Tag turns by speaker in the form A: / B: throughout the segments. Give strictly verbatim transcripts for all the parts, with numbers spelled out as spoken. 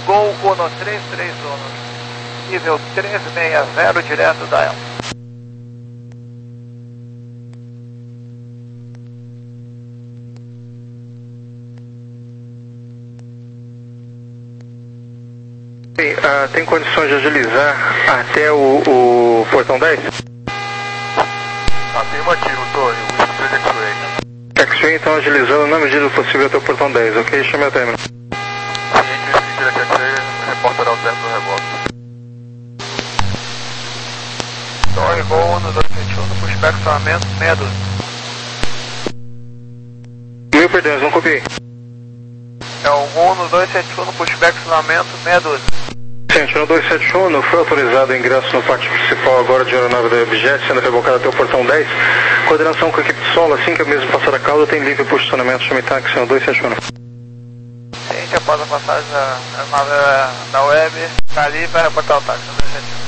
A: Gol Uno três três um, nível três seis zero, direto da El.
B: Uh, tem condições de agilizar até o, o portão dez?
C: Afirmativo, Torre, Whisky três X-Ray.
B: X-Ray, então agilizando na medida do possível até o portão dez, ok? Chame a término.
C: Ciente, Whisky três X-Ray, reportará o término do rebote.
A: Torre Gol Uno dois sete um, pushback sonamento seis doze.
B: Mil perdões, não copiei.
A: É o Gol Uno dois sete um, pushback sonamento seis doze.
B: Ciente, no dois sete um, foi autorizado o ingresso no pátio principal agora de aeronave da Objet, sendo rebocado até o portão dez. Coordenação com a equipe de solo, assim que a mesma passar a cauda, tem livre posicionamento, chame táxi no dois sete um.
A: Ciente, após a passagem da aeronave da web, está ali para reportar o táxi no dois sete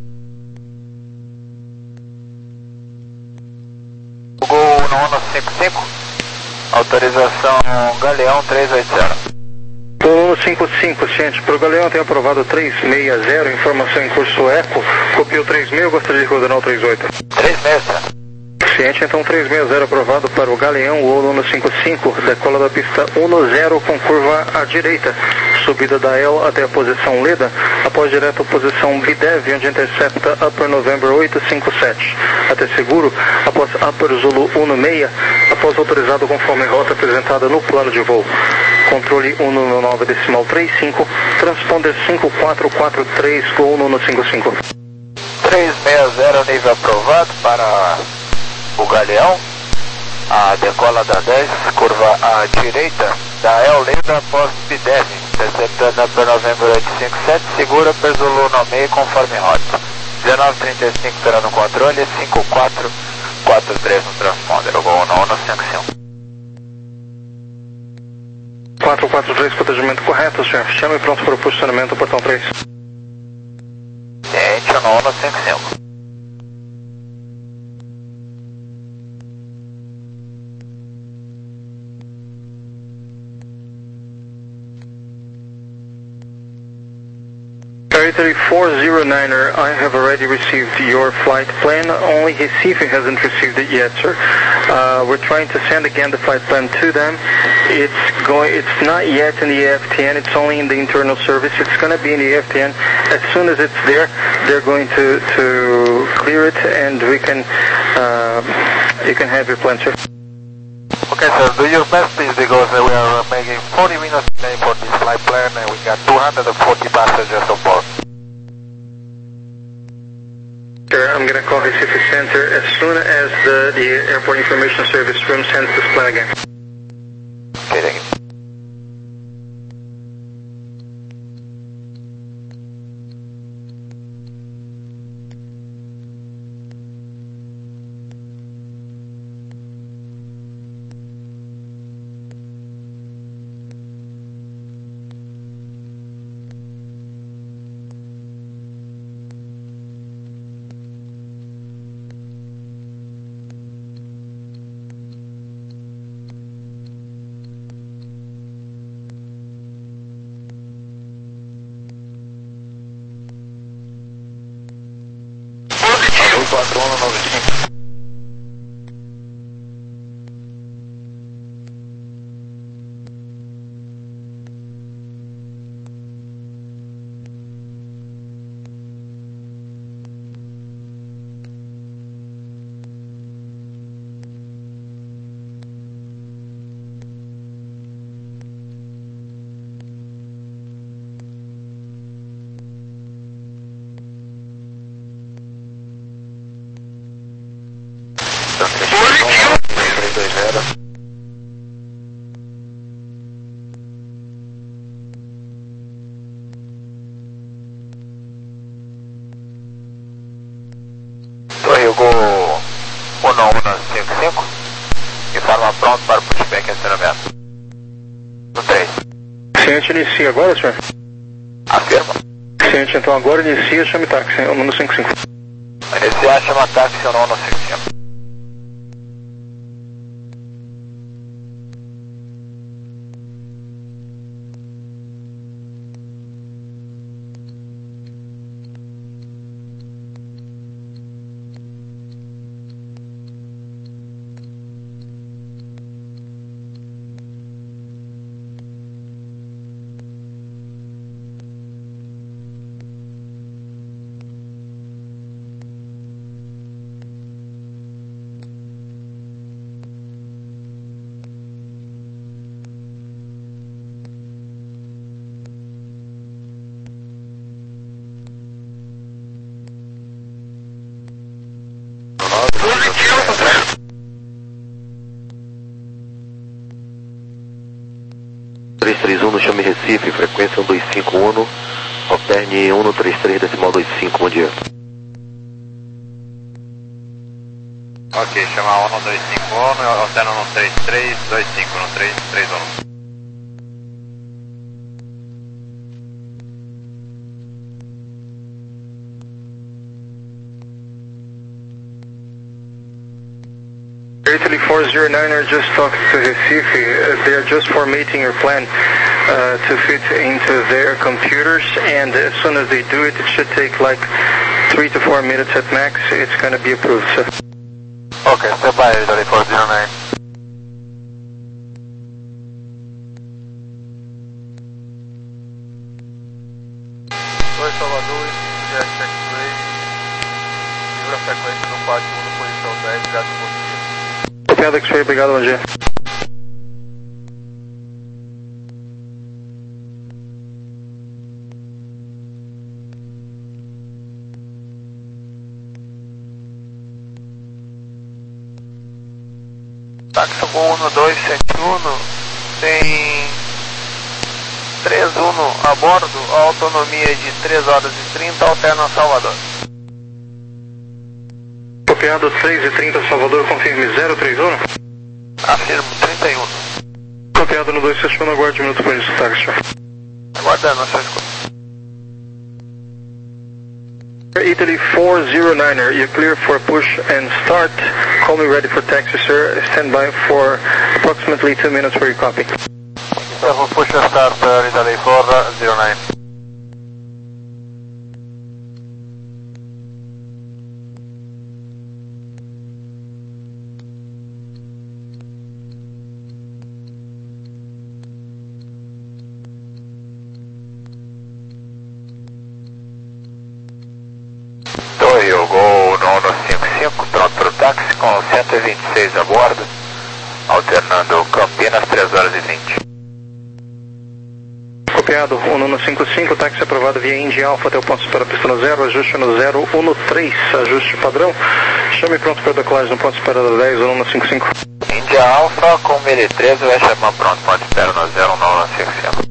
A: um. Gol Uno cinco cinco, autorização Galeão três oito zero.
B: Uno cinco cinco, ciente, para o Galeão tem aprovado três seis zero, informação em curso eco, copiou três seis, gostaria de coordenar o três oito.
A: três seis zero.
B: Ciente, então três seis zero aprovado para o Galeão, o Uno cinco cinco, decola da pista um zero com curva à direita, subida da E L até a posição Leda, após direto a posição B D E V, onde intercepta Upper November oito cinco sete, até seguro, após Upper Zulu um seis, após autorizado conforme rota apresentada no plano de voo. Controle Uno nove decimal trinta e cinco, transponder cinco quatro quatro três, Gol Uno cinco cinco.
A: três seis zero, nível aprovado para o Galeão, a decola da dez, curva à direita, da El Leda após B D E V, interceptando Upper November oito cinco sete, segura per Zulu um seis conforme rota. dezenove trinta e cinco pela no controle, cinco quatro quatro três no transponder, o Gol Uno cinco cinco.
B: quatro quatro três, protegimento correto, senhor. Chame pronto para o posicionamento, portão três.
A: Ciente, Uno cinco cinco.
B: Territory four zero niner, I have already received your flight plan, only Recife hasn't received it yet, sir. Uh, we're trying to send again the flight plan to them. It's going. It's not yet in the A F T N, it's only in the internal service. It's going to be in the A F T N. As soon as it's there, they're going to, to clear it and we can, uh, you can have your plan, sir.
C: Okay, sir, do your best, please, because uh, we are making forty minutes delay for this flight plan and we got two hundred forty passengers on board.
B: Sir, I'm going to call Recife Center as soon as the, the Airport Information Service room sends this plan again.
A: Okay, thank you. quatro um nove cinco. três dois zero. Torre Gol Uno Uno cinco cinco, informa pronto para o pushback em acionamento. No três.
B: Ciente, inicia agora, senhor?
A: Afirma.
B: Ciente, então agora inicia, chame táxi, Uno cinco cinco.
A: Iniciar, chama táxi, Uno cinco cinco.
D: um, chame Recife, frequência um dois cinco um, alterne um três três decimal dois cinco, bom dia.
A: Ok, chama um dois cinco um, alterna um três três dois cinco, um três três um.
B: Italy four zero niner just talked to Recife. Uh, they are just formatting your plan uh, to fit into their computers, and as soon as they do it, it should take like three to four minutes at max. It's going to be approved, sir.
C: Okay, stand by Italy four zero nine. dois Salvador, Jet X-Ray, segura a frequência no quatro um, posição dez, gato bom dia.
B: Copiado X-Ray, obrigado, bom dia.
C: Táxi um dois sete um, tem três um a bordo, autonomia de três horas e trinta, alterna Salvador.
B: Copiado três e trinta, Salvador, confirme zero três um.
C: Afirmo, trinta e um.
B: Copiado no dois sete um, aguarde um minuto para isso, táxi.
C: Aguardando a sua escuta.
B: Italy four zero niner, you're clear for push and start. Call me ready for taxi, sir. Stand by for approximately two minutes for your copy.
C: So for push and start, uh, Italy four zero nine.
A: Toyo Gol no um cinco cinco, pronto para o táxi com cento e vinte e seis a bordo, alternando Campinas três horas e vinte.
B: Copiado um um cinco cinco, táxi aprovado via Indy Alpha até o ponto de espera pista no zero, ajuste no zero um três, ajuste padrão. Chame pronto para decolagem no ponto de espera da dez, um um cinco cinco.
A: Indy Alpha com mil e treze, vai chamar pronto, ponto de espera no zero um um cinco cinco.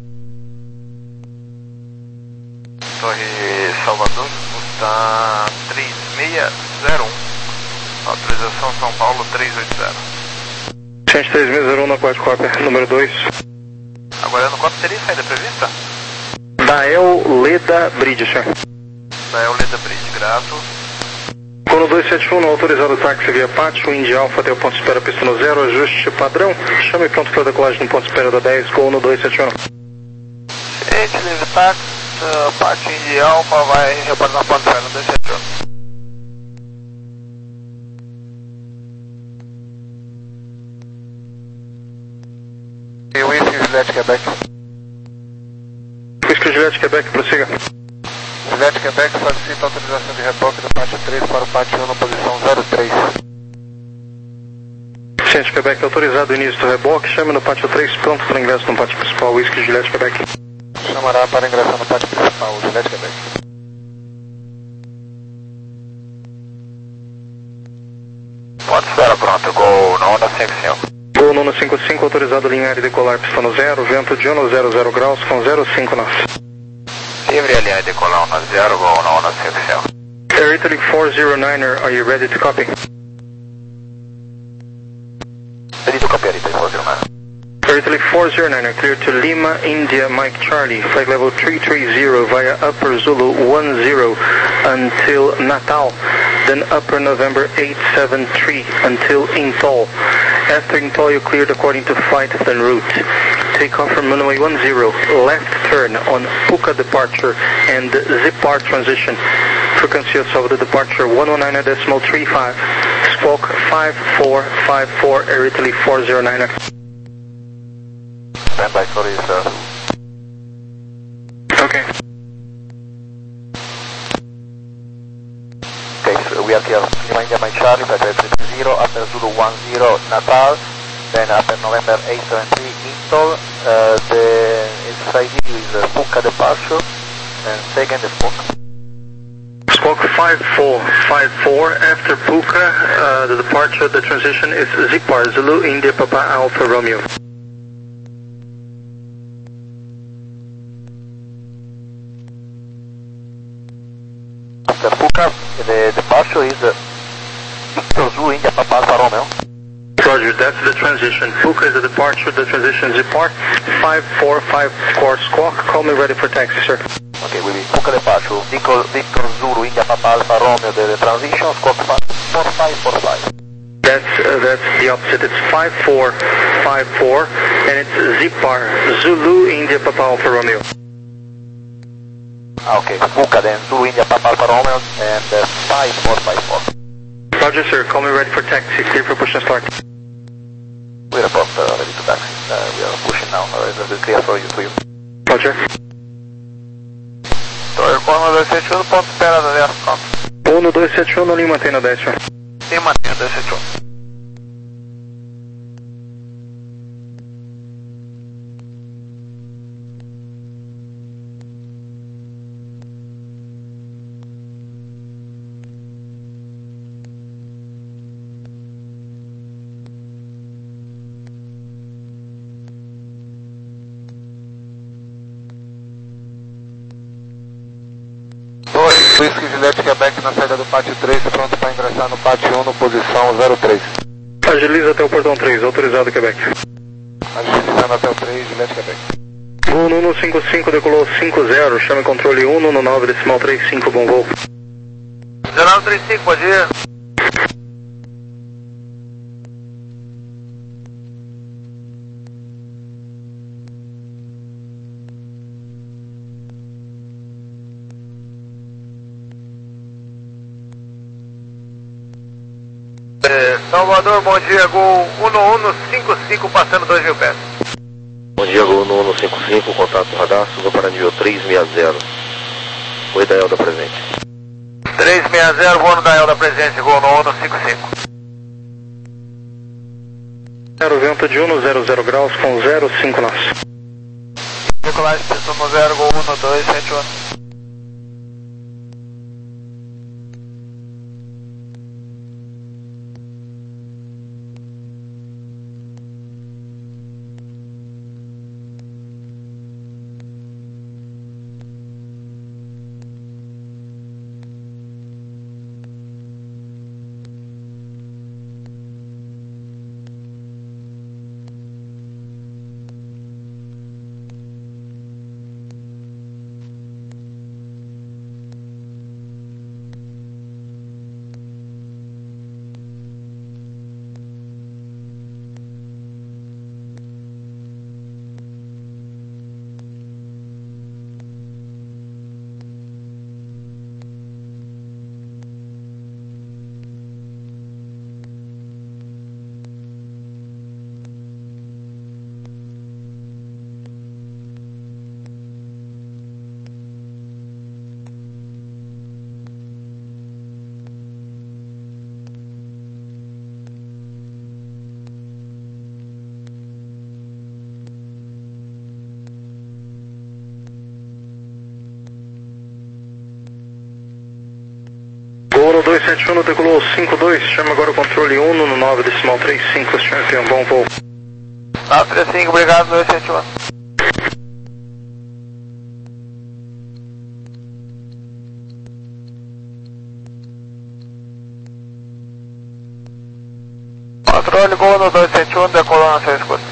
C: Torre Salvador, está três seis zero um, autorização São Paulo três oito zero.
B: três seis zero um na quad copy, número dois.
C: Aguardando quanto seria a saída prevista?
B: Dael Leda Bridge, senhor.
C: Dael Leda Bridge, grato.
B: Cono dois sete um, autorizado o táxi via pátio, Indy Alpha até o ponto de espera pista no zero, ajuste padrão. Chame pronto para decolagem no ponto de espera da dez, Cono dois sete um.
C: Ciente, livre táxi, uh, pátio Indy Alpha vai reportar na ponte de espera dois sete um. E Whisky Juliette Quebec.
B: Whisky Juliette Quebec, prossiga.
C: Juliette Quebec solicita autorização de retoque do pátio três para o pátio um na posição zero três.
B: Ciente Quebec, autorizado o início do reboque, chame no pátio três, pronto para ingresso no pátio principal, Whisky Juliette Quebec.
C: Chamará para ingressar no pátio principal, Juliette Quebec.
A: Ponto de espera pronto, Gol no um cinco cinco.
B: Gol no um cinco cinco, autorizado alinhar e decolar pista no zero, vento de um zero zero graus com zero cinco nós.
A: Livre alinhar e decolar no zero, Gol no um cinco cinco.
B: Air Italy four zero niner, are you ready to copy?
A: Ready to copy, Italy four zero nine.
B: Air Italy four zero niner, clear to Lima, India, Mike Charlie, flight level three three zero via Upper Zulu one zero until Natal, then Upper November eight seven three until Intol. After Intol, you cleared according to flight en route. Take off from runway one zero, left turn on Puka departure and Zipar transition. Frequency of Salvador departure one one nine decimal three five, squawk five four five four, Air Italy four zero niner.
C: Stand by for you, sir.
B: Okay.
C: Okay, so we are here. Lima India Mike Charlie, flight level three zero, Upper Zulu one zero, Natal, then Upper November eight seven three, Intol. Uh, the its I D is uh, Puka departure, and second is Puka.
B: Squawk five four five four, after Puka, uh, the departure, the transition is Zipar, Zulu, India, Papa, Alpha, Romeo.
C: the departure is uh, Victor Zulu India Papa Alfa Romeo.
B: Roger, that's the transition. Puka is the departure, the transition is depart. five four five course squawk, call me ready for taxi, sir.
C: Okay, will be Puka departure, Victor, Victor Zulu India Papa Alfa Romeo, the, the transition, squawk four five four five.
B: That's, uh, that's the opposite, it's five four five four, and it's Zipar, Zulu India Papa Alfa Romeo.
C: Okay, Puka then, Zulu India Papa Alfa Romeo, and uh, five four five four.
B: Roger, sir, call me ready for taxi, clear for push and start.
C: We report uh, ready to taxi, uh, we are pushing now, uh, it will be clear for you, to you.
B: Roger.
C: Torre Corno dois sete um, ponto espera da dez, pronto.
B: um dois sete um, Lima mantém na dez, senhor.
C: Sim, mantenha dois sete um.
A: Whisky Juliette Quebec na saída do pátio três, pronto para ingressar no pátio um, no posição zero três.
B: Agiliza até o portão três, autorizado Quebec.
A: Agilizando até o três, Juliette Quebec.
B: um um cinco cinco, decolou cinco zero, chame controle um um nove, decimal três cinco, bom voo.
C: zero nove três cinco, bom dia. Salvador, bom dia, Gol um um cinco cinco, passando dois mil pés.
D: Bom dia, Gol um um cinco cinco, contato radar, suba para nível três seis zero. Oi, Dael da presente.
C: três seis zero, voo no Dael da presente, Gol um um cinco cinco.
B: zero vento de um zero zero graus com zero cinco nós.
C: Decolagem, pistão zero, Gol um dois sete um.
B: um dois sete um, decolou cinco dois, chama agora o controle um no nove, decimal três cinco, senhor, tem um bom voo.
C: nove três cinco, obrigado, dois sete um. Controle, Gol no dois sete um, decolou na sua escuta.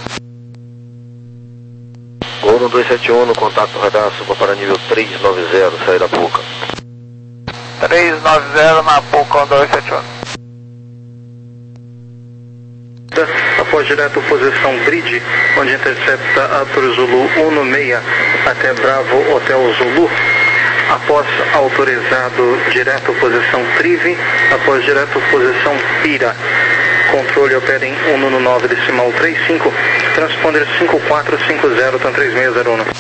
D: Gol no dois sete um, no contato radar, suba para nível três nove zero, saída Puca.
C: três nove zero na Puca dois sete um.
B: Após direto posição Bridge, onde intercepta Arthur Zulu um seis até Bravo Hotel Zulu. Após autorizado direto posição Trive, após direto posição Pira. Controle opera em um um nove, decimal três cinco, transponder cinco quatro cinco zero, TAM três seis zero um.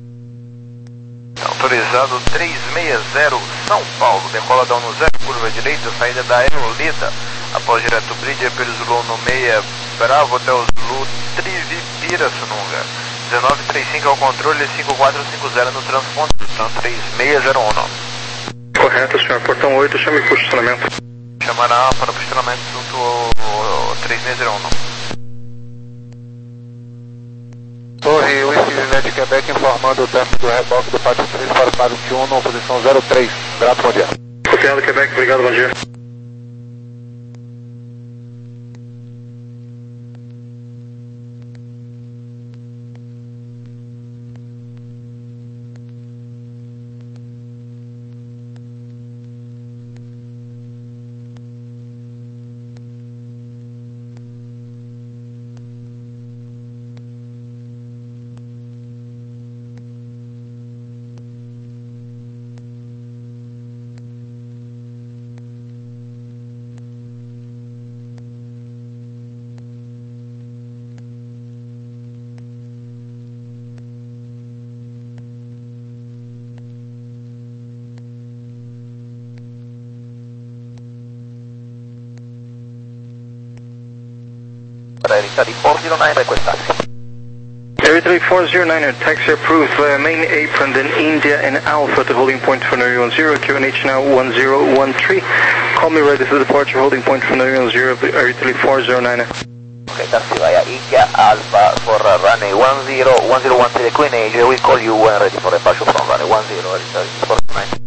C: Autorizado três seis zero, São Paulo, decola da um zero, curva direita, saída da Aerolida, após direto Bridge, pelo Zulu um seis, Bravo Hotel Zulu, Trivi, Pirassununga, dezenove trinta e cinco ao controle, cinco quatro cinco zero no transponder, então três seis zero um.
B: Correto, senhor, portão oito, chame por estacionamento.
C: Chamará para o posicionamento junto ao três seis zero um.
A: Torre Whisky Juliette Quebec informando o término do reboque do pátio três para o pátio um, posição zero três. Grato, bom dia.
B: Copiado Quebec, Obrigado, bom dia.
C: Air Italy four zero nine, request taxi.
B: Air Italy four zero nine, taxi approved via main apron, then India and Alpha to holding point for Norway one zero, Q N H now one zero one three. Call me ready for departure, holding point for Norway one zero, Air Italy four zero nine.
C: Okay, taxi via India, Alpha for uh, runway one zero, one zero one three, Queen Age. We'll call you when ready for departure from runway one zero, Air Italy four zero nine.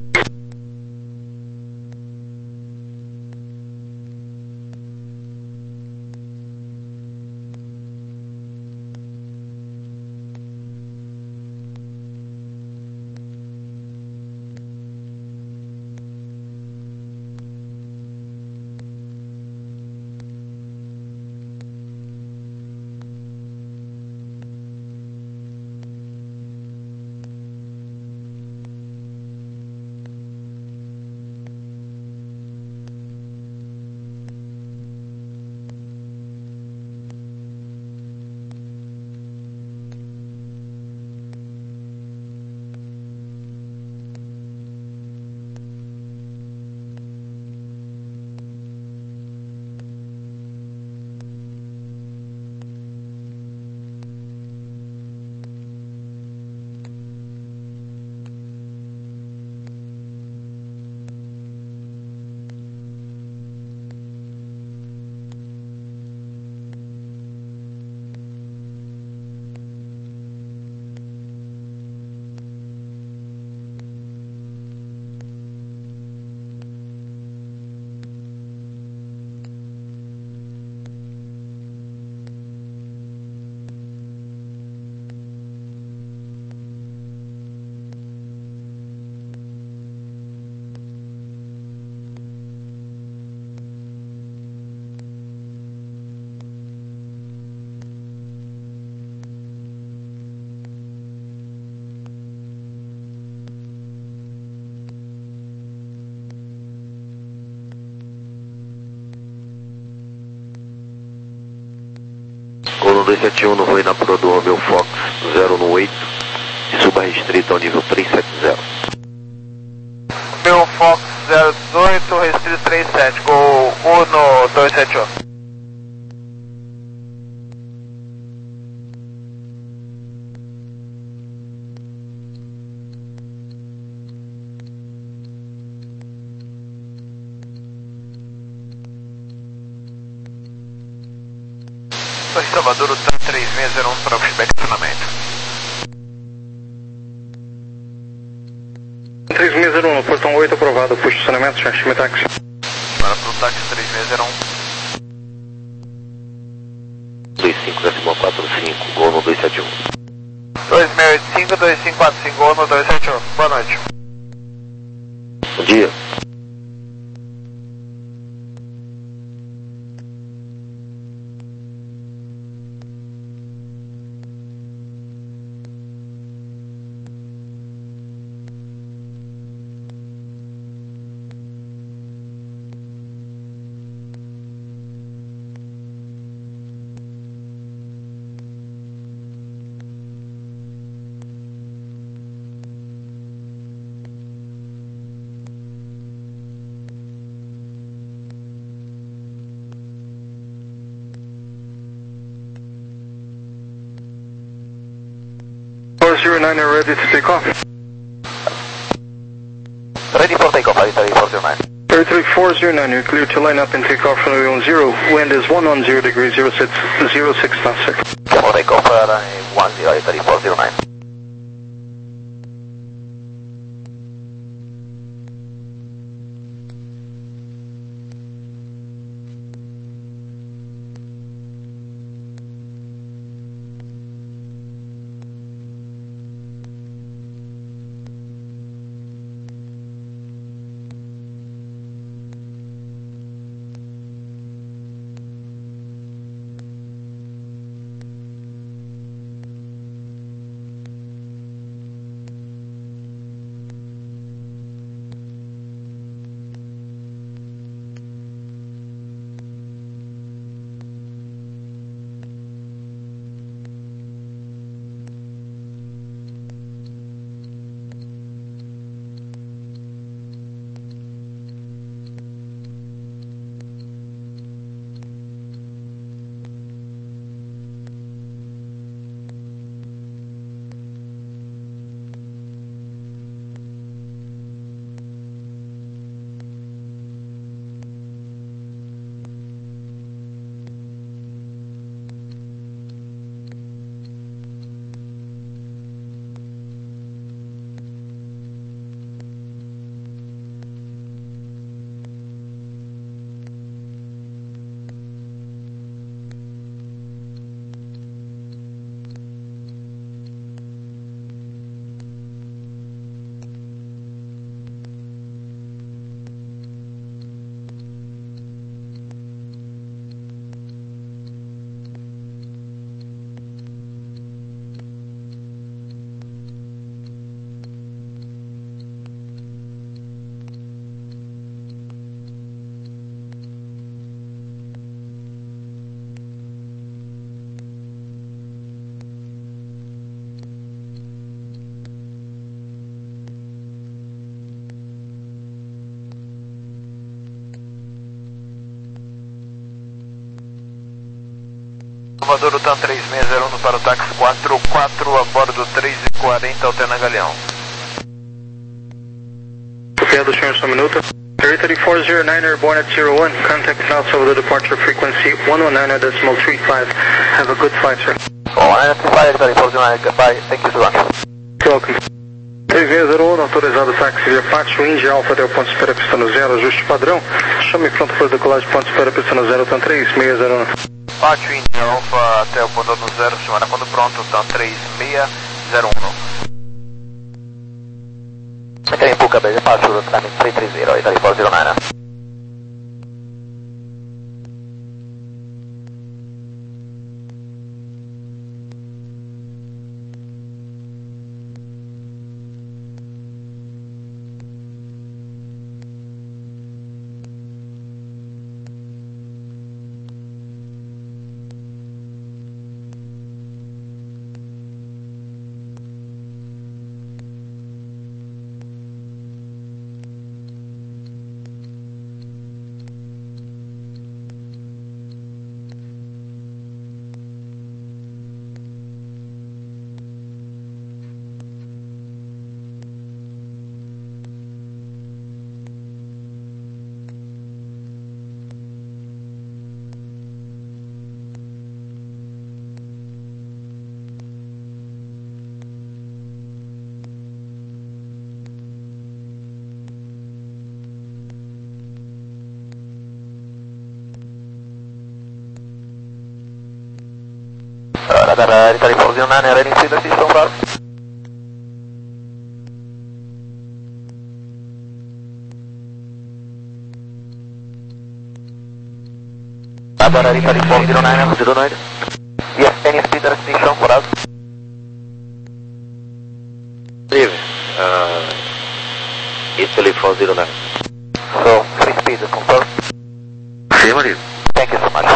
D: Gol dois sete um no voo na Pro do Romeo Fox zero no oito e suba restrito ao nível três sete zero.
A: Romeo Fox zero dezoito, restrito três sete, Gol um no dois sete um. Salvador, T A M três seis zero um para pushback acionamento.
B: três seis zero um, no portão oito aprovado, push acionamento, chame táxi.
A: Para pro táxi três seis zero um.
D: dois cinco decimal quatro cinco, Gol no dois sete um.
A: dois seis oito cinco, dois cinco quatro cinco, Gol no dois sete um. Boa noite.
D: Bom dia.
B: four zero nine are ready to take off.
C: Ready for takeoff, Air Italy four zero nine.
B: Air Italy four zero nine, you're clear to line up and take off from runway one zero. Wind is one one zero degrees, zero six, zero six knots, sir.
C: For takeoff, uh, runway one zero, Air Italy four zero nine.
A: Salvador, o TAM três seis zero um para o táxi quatro quatro, a bordo três e quarenta, Alterna Galeão.
B: Copiado, senhor, só um minuto. three three four zero nine, airborne at zero one, contact now Salvador departure frequency one one nine decimal three five. Have a good flight, sir.
C: one nine three five, three four zero nine, goodbye, thank you so much.
B: Welcome. três seis zero um, autorizado táxi via Pátio, Índia Alfa, até o ponto de espera pista no zero, ajuste padrão. Chame pronto para decolagem, ponto de espera pista no zero, TAM três seis zero um.
A: Pátio, Índia Alfa, até o ponto no zero, chamada quando pronto, TAM três seis zero um.
C: Maintain Puka base departure, timing three three zero, Italy four zero nine. Radar Italy four zero nine, reading feeder system bar. Radar Italy four zero nine, zero nine. Yes, any speed restriction for us?
D: Live, uh, Italy four zero nine.
C: So, free speed, confirm?
D: Affirmative.
C: Thank you so much.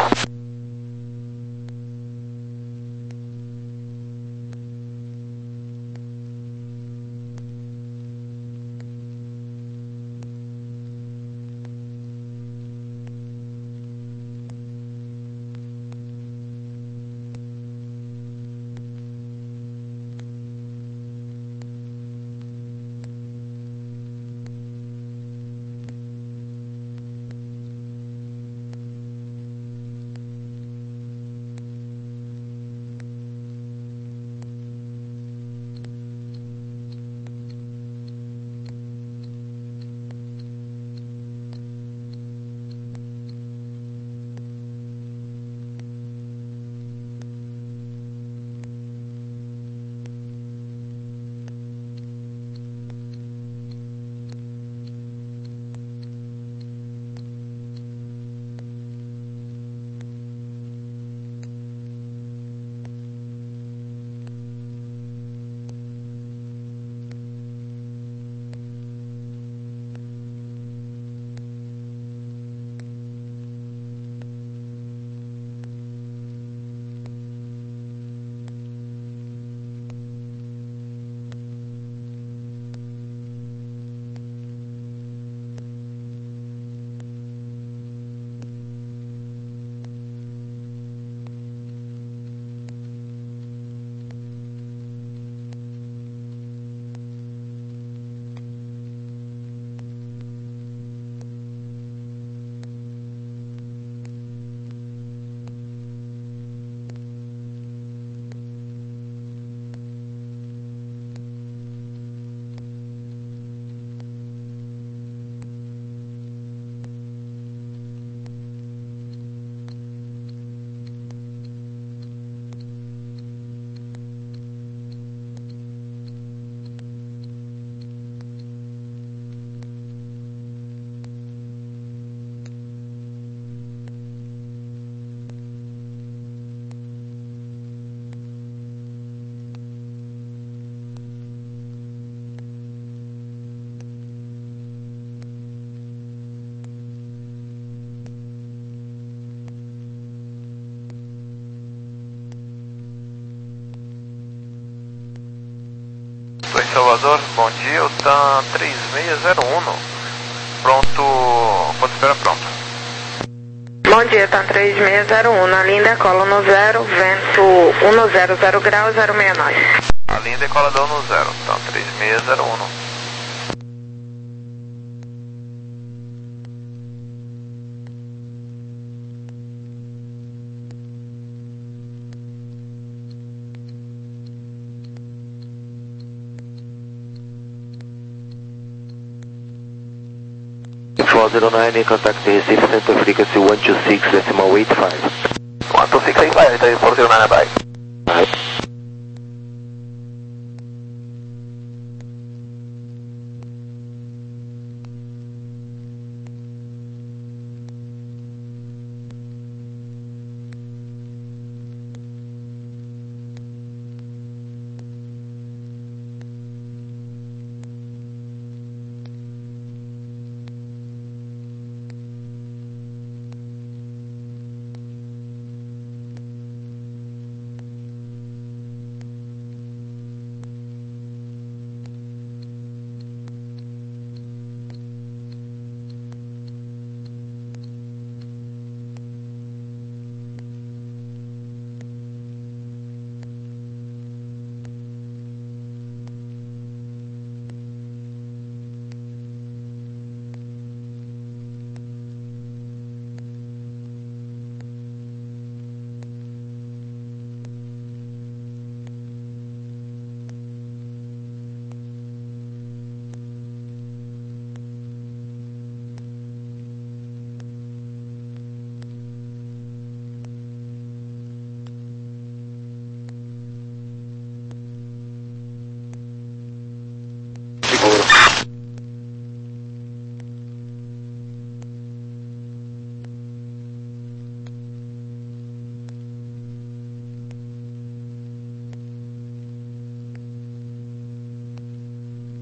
A: Salvador, bom dia, o TAM três seis zero um, pronto, pode esperar pronto.
B: Launch
E: dia, tá três seis zero um, na linha decola no zero, vento cento graus, zero seis nove.
A: A linha decolador no zero, então três seis zero um.
D: four zero nine, contact Recife Center frequency one two six decimal eight five.
A: one two six eight five, four zero nine, bye.